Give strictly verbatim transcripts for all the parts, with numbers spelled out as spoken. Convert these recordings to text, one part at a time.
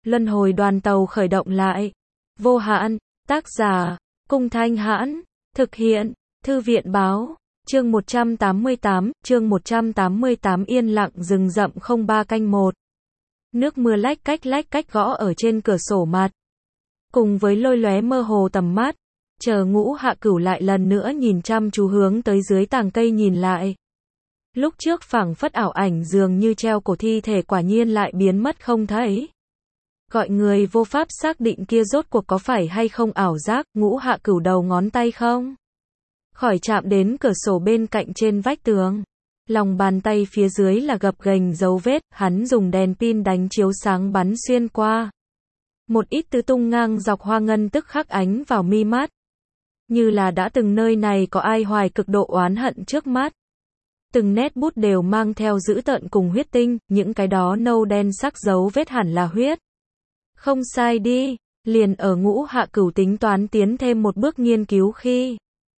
Luân hồi đoàn tàu khởi động lại. Vô hạn, tác giả, Cung Thanh Hãn, thực hiện, Thư viện báo, chương một trăm tám mươi tám, chương một trăm tám mươi tám yên lặng rừng rậm không ba canh một. Nước mưa lách cách lách cách gõ ở trên cửa sổ mặt. Cùng với lôi lóe mơ hồ tầm mắt, chờ Ngũ Hạ Cửu lại lần nữa nhìn chăm chú hướng tới dưới tàng cây nhìn lại. Lúc trước phảng phất ảo ảnh dường như treo cổ thi thể quả nhiên lại biến mất không thấy. Gọi người vô pháp xác định kia rốt cuộc có phải hay không ảo giác, Ngũ Hạ Cửu đầu ngón tay không khỏi chạm đến cửa sổ bên cạnh trên vách tường. Lòng bàn tay phía dưới là gập ghềnh dấu vết, hắn dùng đèn pin đánh chiếu sáng bắn xuyên qua. Một ít tứ tung ngang dọc hoa ngân tức khắc ánh vào mi mắt. Như là đã từng nơi này có ai hoài cực độ oán hận trước mắt. Từng nét bút đều mang theo dữ tợn cùng huyết tinh, những cái đó nâu đen sắc dấu vết hẳn là huyết. Không sai đi, liền ở Ngũ Hạ Cửu tính toán tiến thêm một bước nghiên cứu khi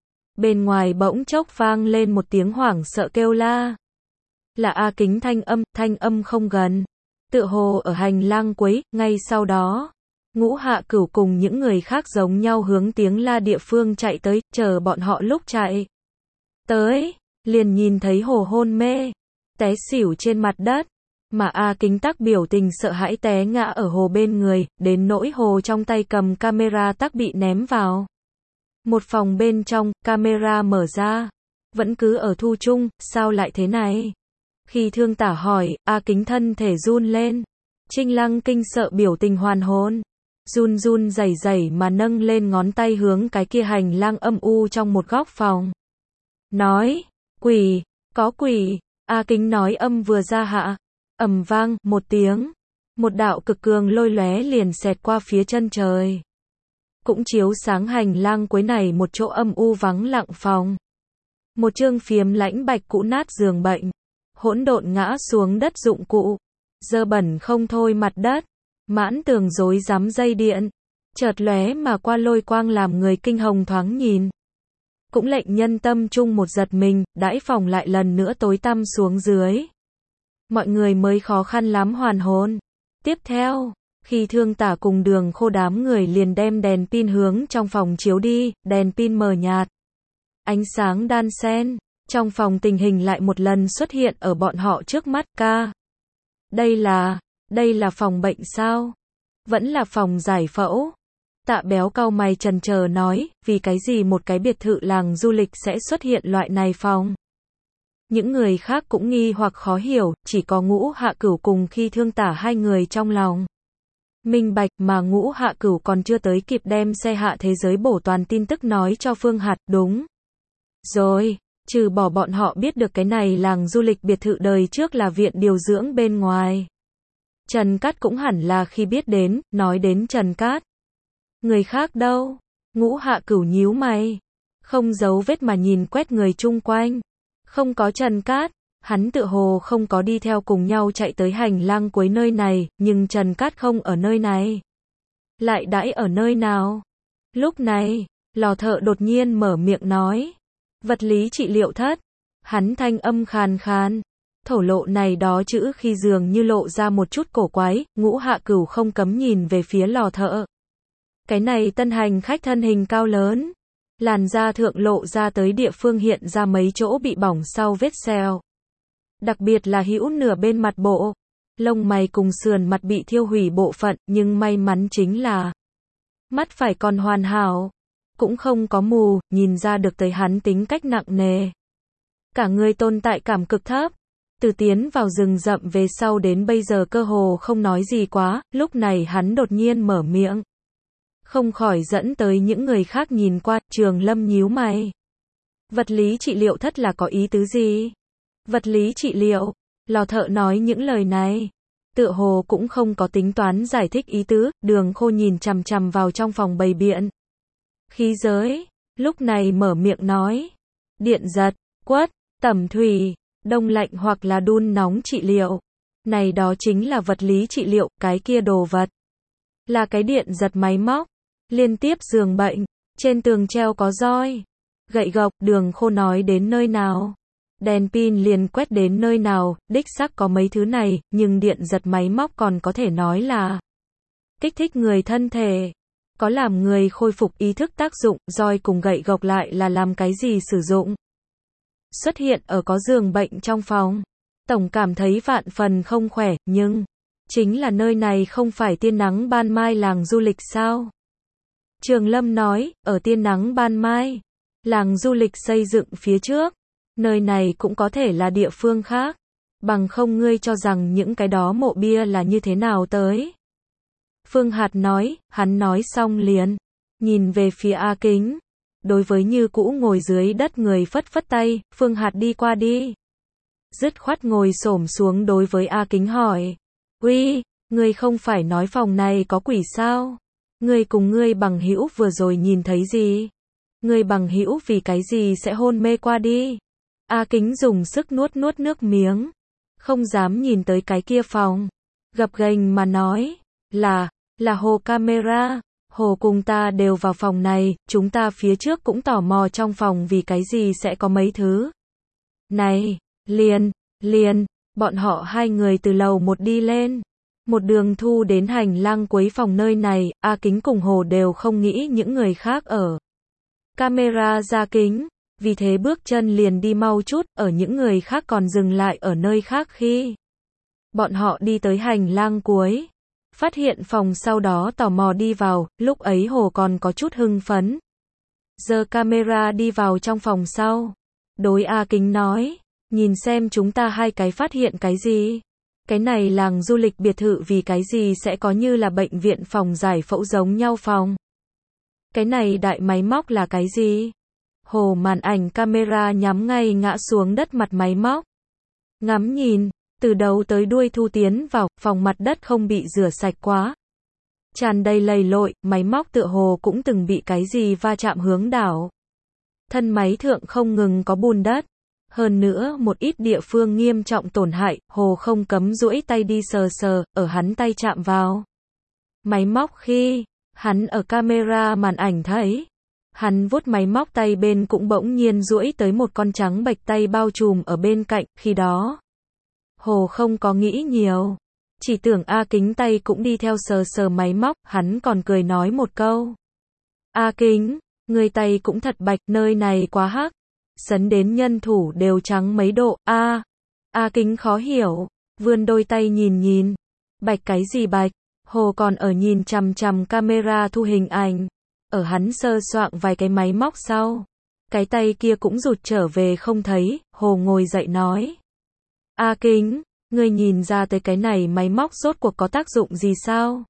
bên ngoài bỗng chốc vang lên một tiếng hoảng sợ kêu la. Là A Kính thanh âm, thanh âm không gần. Tựa hồ ở hành lang cuối, ngay sau đó, Ngũ Hạ Cửu cùng những người khác giống nhau hướng tiếng la địa phương chạy tới, chờ bọn họ lúc chạy tới, liền nhìn thấy hồ hôn mê, té xỉu trên mặt đất, mà A Kính tắc biểu tình sợ hãi té ngã ở hồ bên người, đến nỗi hồ trong tay cầm camera tắc bị ném vào một phòng bên trong, camera mở ra, vẫn cứ ở thu chung, sao lại thế này? Khi Thương Tả hỏi, A Kính thân thể run lên, Trinh Lăng kinh sợ biểu tình hoàn hồn, run run rẩy rẩy mà nâng lên ngón tay hướng cái kia hành lang âm u trong một góc phòng. Nói, quỷ, có quỷ, A Kính nói âm vừa ra hạ, ầm vang, một tiếng, một đạo cực cường lôi lóe liền xẹt qua phía chân trời. Cũng chiếu sáng hành lang cuối này một chỗ âm u vắng lặng phòng. Một chương phiếm lãnh bạch cũ nát giường bệnh, hỗn độn ngã xuống đất dụng cụ, dơ bẩn không thôi mặt đất, mãn tường rối rắm dây điện, chợt lóe mà qua lôi quang làm người kinh hồng thoáng nhìn. Cũng lệnh nhân tâm chung một giật mình, đãi phòng lại lần nữa tối tăm xuống dưới. Mọi người mới khó khăn lắm hoàn hồn. Tiếp theo, khi Thương Tả cùng Đường Khô đám người liền đem đèn pin hướng trong phòng chiếu đi, đèn pin mờ nhạt, ánh sáng đan xen, trong phòng tình hình lại một lần xuất hiện ở bọn họ trước mắt. Ca, đây là, đây là phòng bệnh sao? Vẫn là phòng giải phẫu? Tạ Béo cau mày chần chờ nói, vì cái gì một cái biệt thự làng du lịch sẽ xuất hiện loại này phòng? Những người khác cũng nghi hoặc khó hiểu, chỉ có Ngũ Hạ Cửu cùng Khi Thương Tả hai người trong lòng minh bạch, mà Ngũ Hạ Cửu còn chưa tới kịp đem xe hạ thế giới bổ toàn tin tức nói cho Phương Hạt. Đúng rồi, trừ bỏ bọn họ biết được cái này làng du lịch biệt thự đời trước là viện điều dưỡng bên ngoài, Trần Cát cũng hẳn là khi biết đến. Nói đến Trần Cát, người khác đâu? Ngũ Hạ Cửu nhíu mày, không giấu vết mà nhìn quét người chung quanh. Không có Trần Cát, hắn tựa hồ không có đi theo cùng nhau chạy tới hành lang cuối nơi này, nhưng Trần Cát không ở nơi này. Lại đãi ở nơi nào? Lúc này, Lò Thợ đột nhiên mở miệng nói. Vật lý trị liệu thất. Hắn thanh âm khàn khàn. Thổ lộ này đó chữ khi dường như lộ ra một chút cổ quái, Ngũ Hạ Cửu không cấm nhìn về phía Lò Thợ. Cái này tân hành khách thân hình cao lớn. Làn da thượng lộ ra tới địa phương hiện ra mấy chỗ bị bỏng sau vết sẹo. Đặc biệt là hữu nửa bên mặt bộ, lông mày cùng sườn mặt bị thiêu hủy bộ phận, nhưng may mắn chính là mắt phải còn hoàn hảo, cũng không có mù, nhìn ra được tới hắn tính cách nặng nề. Cả người tồn tại cảm cực thấp, từ tiến vào rừng rậm về sau đến bây giờ cơ hồ không nói gì quá, lúc này hắn đột nhiên mở miệng. Không khỏi dẫn tới những người khác nhìn qua. Trường Lâm nhíu mày. Vật lý trị liệu thất là có ý tứ gì? Vật lý trị liệu? Lò Thợ nói những lời này, tựa hồ cũng không có tính toán giải thích ý tứ. Đường Khô nhìn chằm chằm vào trong phòng bày biện khí giới, lúc này mở miệng nói. Điện giật, quất, tẩm thủy, đông lạnh hoặc là đun nóng trị liệu. Này đó chính là vật lý trị liệu, cái kia đồ vật là cái điện giật máy móc. Liên tiếp giường bệnh, trên tường treo có roi, gậy gộc. Đường Khô nói đến nơi nào, đèn pin liền quét đến nơi nào, đích xác có mấy thứ này, nhưng điện giật máy móc còn có thể nói là kích thích người thân thể, có làm người khôi phục ý thức tác dụng, roi cùng gậy gộc lại là làm cái gì sử dụng. Xuất hiện ở có giường bệnh trong phòng. Tổng cảm thấy vạn phần không khỏe, nhưng, chính là nơi này không phải tiên nắng ban mai làng du lịch sao? Trường Lâm nói, ở tiên nắng ban mai, làng du lịch xây dựng phía trước, nơi này cũng có thể là địa phương khác, bằng không ngươi cho rằng những cái đó mộ bia là như thế nào tới. Phương Hạt nói, hắn nói xong liền, nhìn về phía A Kính, đối với như cũ ngồi dưới đất người phất phất tay, Phương Hạt đi qua đi. Dứt khoát ngồi xổm xuống đối với A Kính hỏi, uy, ngươi không phải nói phòng này có quỷ sao? Ngươi cùng ngươi bằng hữu vừa rồi nhìn thấy gì? Ngươi bằng hữu vì cái gì sẽ hôn mê qua đi? A Kính dùng sức nuốt nuốt nước miếng, không dám nhìn tới cái kia phòng, gập ghềnh mà nói, là, là Hồ camera, Hồ cùng ta đều vào phòng này, chúng ta phía trước cũng tò mò trong phòng vì cái gì sẽ có mấy thứ. Này, liền, liền, bọn họ hai người từ lầu một đi lên, một đường thu đến hành lang cuối phòng nơi này, A Kính cùng Hồ đều không nghĩ những người khác ở. Camera ra kính, vì thế bước chân liền đi mau chút, ở những người khác còn dừng lại ở nơi khác khi bọn họ đi tới hành lang cuối, phát hiện phòng sau đó tò mò đi vào, lúc ấy Hồ còn có chút hưng phấn. Giơ camera đi vào trong phòng sau, đối A Kính nói, nhìn xem chúng ta hai cái phát hiện cái gì. Cái này làng du lịch biệt thự vì cái gì sẽ có như là bệnh viện phòng giải phẫu giống nhau phòng. Cái này đại máy móc là cái gì? Hồ màn ảnh camera nhắm ngay ngã xuống đất mặt máy móc. Ngắm nhìn, từ đầu tới đuôi thu tiến vào, phòng mặt đất không bị rửa sạch quá. Tràn đầy lầy lội, máy móc tựa hồ cũng từng bị cái gì va chạm hướng đảo. Thân máy thượng không ngừng có bùn đất. Hơn nữa, một ít địa phương nghiêm trọng tổn hại, Hồ không cấm duỗi tay đi sờ sờ, ở hắn tay chạm vào máy móc khi hắn ở camera màn ảnh thấy, hắn vuốt máy móc tay bên cũng bỗng nhiên duỗi tới một con trắng bệch tay bao trùm ở bên cạnh, khi đó Hồ không có nghĩ nhiều, chỉ tưởng A Kính tay cũng đi theo sờ sờ máy móc, hắn còn cười nói một câu. A Kính, người tay cũng thật bạch, nơi này quá hắc. Sấn đến nhân thủ đều trắng mấy độ, a, A Kính khó hiểu, vươn đôi tay nhìn nhìn, bạch cái gì bạch, Hồ còn ở nhìn chằm chằm camera thu hình ảnh, ở hắn sơ soạn vài cái máy móc sau, cái tay kia cũng rụt trở về không thấy, Hồ ngồi dậy nói, A Kính, ngươi nhìn ra tới cái này máy móc rốt cuộc có tác dụng gì sao?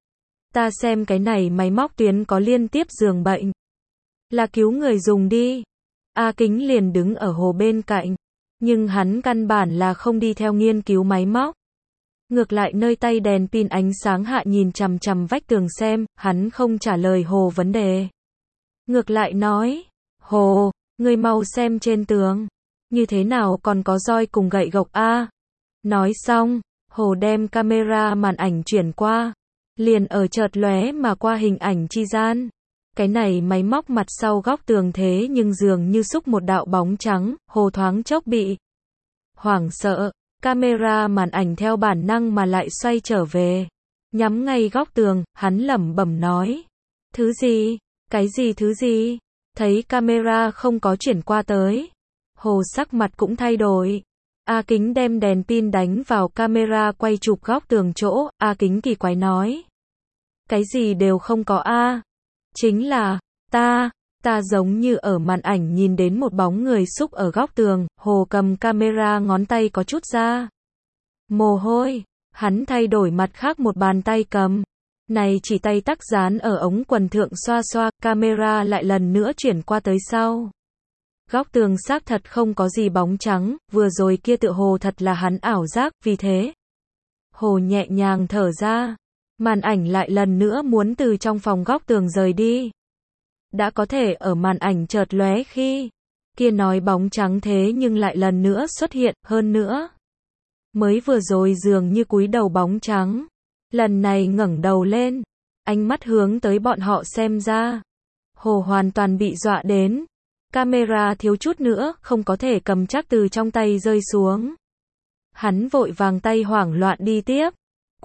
Ta xem cái này máy móc tuyến có liên tiếp giường bệnh, là cứu người dùng đi. A Kính liền đứng ở Hồ bên cạnh, nhưng hắn căn bản là không đi theo nghiên cứu máy móc. Ngược lại nơi tay đèn pin ánh sáng hạ nhìn chằm chằm vách tường xem, hắn không trả lời Hồ vấn đề. Ngược lại nói, Hồ, ngươi mau xem trên tường, như thế nào còn có roi cùng gậy gộc a? Nói xong, Hồ đem camera màn ảnh chuyển qua, liền ở chợt lóe mà qua hình ảnh chi gian. Cái này máy móc mặt sau góc tường thế nhưng dường như xúc một đạo bóng trắng, Hồ thoáng chốc bị hoảng sợ, camera màn ảnh theo bản năng mà lại xoay trở về, nhắm ngay góc tường, hắn lẩm bẩm nói, thứ gì, cái gì thứ gì, thấy camera không có chuyển qua tới, Hồ sắc mặt cũng thay đổi. A Kính đem đèn pin đánh vào camera quay chụp góc tường chỗ, A Kính kỳ quái nói, cái gì đều không có a. Chính là, ta, ta giống như ở màn ảnh nhìn đến một bóng người xúc ở góc tường, Hồ cầm camera ngón tay có chút ra. Mồ hôi, hắn thay đổi mặt khác một bàn tay cầm. Này chỉ tay tắc dán ở ống quần thượng xoa xoa, camera lại lần nữa chuyển qua tới sau. Góc tường xác thật không có gì bóng trắng, vừa rồi kia tựa hồ thật là hắn ảo giác, vì thế. Hồ nhẹ nhàng thở ra. Màn ảnh lại lần nữa muốn từ trong phòng góc tường rời đi. Đã có thể ở màn ảnh chợt lóe khi kia nói bóng trắng thế nhưng lại lần nữa xuất hiện, hơn nữa. Mới vừa rồi dường như cúi đầu bóng trắng, lần này ngẩng đầu lên, ánh mắt hướng tới bọn họ xem ra. Hồ hoàn toàn bị dọa đến, camera thiếu chút nữa không có thể cầm chắc từ trong tay rơi xuống. Hắn vội vàng tay hoảng loạn đi tiếp.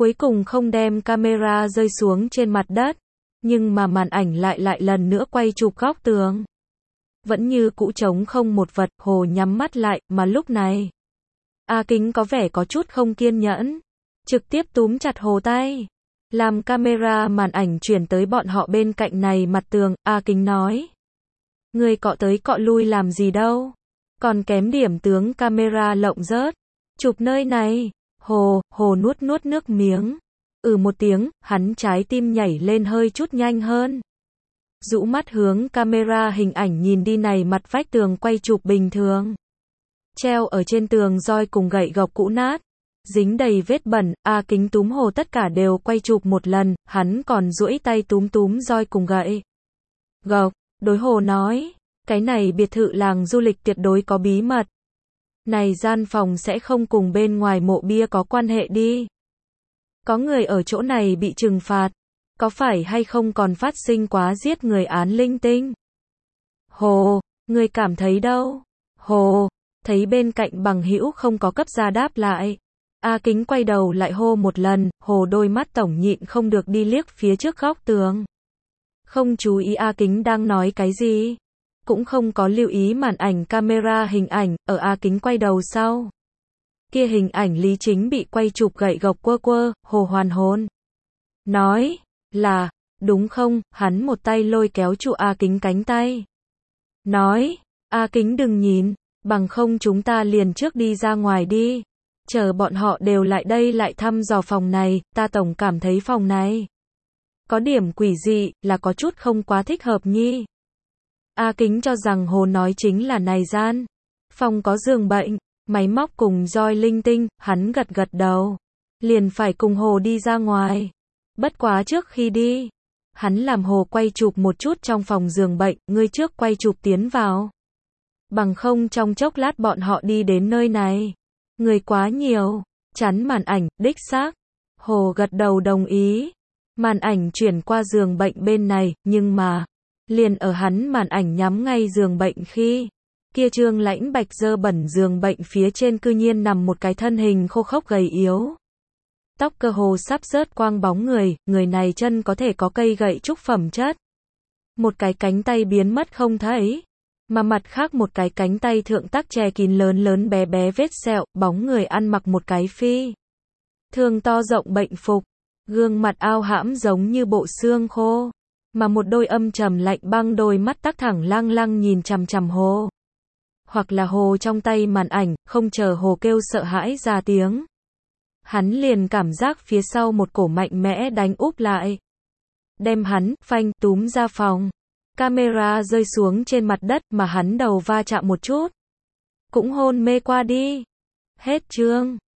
cuối cùng không đem camera rơi xuống trên mặt đất, nhưng mà màn ảnh lại lại lần nữa quay chụp góc tường. Vẫn như cũ trống không một vật, Hồ nhắm mắt lại, mà lúc này, A Kính có vẻ có chút không kiên nhẫn, trực tiếp túm chặt Hồ tay, làm camera màn ảnh chuyển tới bọn họ bên cạnh này mặt tường. A Kính nói, người cọ tới cọ lui làm gì đâu, còn kém điểm tướng camera lộng rớt, chụp nơi này. Hồ, Hồ nuốt nuốt nước miếng, ừ một tiếng, hắn trái tim nhảy lên hơi chút nhanh hơn. Rũ mắt hướng camera hình ảnh nhìn đi, này mặt vách tường quay chụp bình thường. Treo ở trên tường roi cùng gậy gộc cũ nát, dính đầy vết bẩn. A Kính túm Hồ tất cả đều quay chụp một lần, hắn còn duỗi tay túm túm roi cùng gậy gộc, đối Hồ nói, cái này biệt thự làng du lịch tuyệt đối có bí mật. Này gian phòng sẽ không cùng bên ngoài mộ bia có quan hệ đi. Có người ở chỗ này bị trừng phạt, có phải hay không còn phát sinh quá giết người án linh tinh? Hồ, người cảm thấy đâu? Hồ, thấy bên cạnh bằng hữu không có cấp ra đáp lại. A Kính quay đầu lại hô một lần, Hồ đôi mắt tổng nhịn không được đi liếc phía trước góc tường. Không chú ý A Kính đang nói cái gì, cũng không có lưu ý màn ảnh camera hình ảnh, ở A Kính quay đầu sau. Kia hình ảnh Lý Chính bị quay chụp gậy gộc quơ quơ, Hồ hoàn hồn. Nói, là, đúng không, hắn một tay lôi kéo trụ A Kính cánh tay. Nói, A Kính đừng nhìn, bằng không chúng ta liền trước đi ra ngoài đi. Chờ bọn họ đều lại đây lại thăm dò phòng này, ta tổng cảm thấy phòng này có điểm quỷ dị, là có chút không quá thích hợp nhi. A Kính cho rằng Hồ nói chính là này gian phòng có giường bệnh, máy móc cùng roi linh tinh, hắn gật gật đầu, liền phải cùng Hồ đi ra ngoài. Bất quá trước khi đi, hắn làm Hồ quay chụp một chút trong phòng giường bệnh, ngươi trước quay chụp tiến vào. Bằng không trong chốc lát bọn họ đi đến nơi này, người quá nhiều, chắn màn ảnh, đích xác. Hồ gật đầu đồng ý. Màn ảnh chuyển qua giường bệnh bên này, nhưng mà, liền ở hắn màn ảnh nhắm ngay giường bệnh khi, kia trương lãnh bạch dơ bẩn giường bệnh phía trên cư nhiên nằm một cái thân hình khô khốc gầy yếu. Tóc cơ hồ sắp rớt quang bóng người, người này chân có thể có cây gậy trúc phẩm chất. Một cái cánh tay biến mất không thấy, mà mặt khác một cái cánh tay thượng tắc che kín lớn lớn bé bé vết sẹo, bóng người ăn mặc một cái phi thường to rộng bệnh phục, gương mặt ao hãm giống như bộ xương khô, mà một đôi âm trầm lạnh băng đôi mắt tắc thẳng lăng lăng nhìn chằm chằm Hồ. Hoặc là Hồ trong tay màn ảnh, không chờ Hồ kêu sợ hãi ra tiếng, hắn liền cảm giác phía sau một cổ mạnh mẽ đánh úp lại, đem hắn phanh túm ra phòng. Camera rơi xuống trên mặt đất mà hắn đầu va chạm một chút, cũng hôn mê qua đi. Hết chương.